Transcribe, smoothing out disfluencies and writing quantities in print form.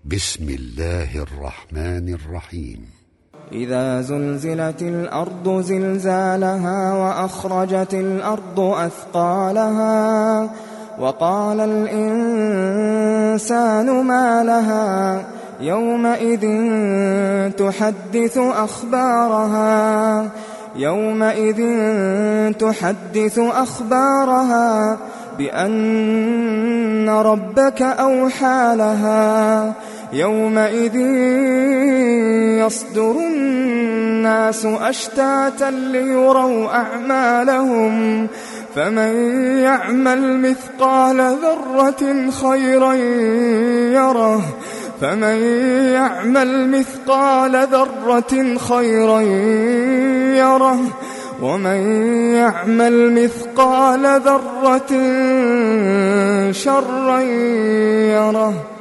بسم الله الرحمن الرحيم. إذا زلزلت الأرض زلزالها وأخرجت الأرض أثقالها وقال الإنسان ما لها يومئذ تحدث أخبارها بأن ربك أوحى لها يومئذ يصدر الناس أشتاتا ليروا أعمالهم فمن يعمل مثقال ذرة خيرا يره ومن يعمل مثقال ذرة شرا يره.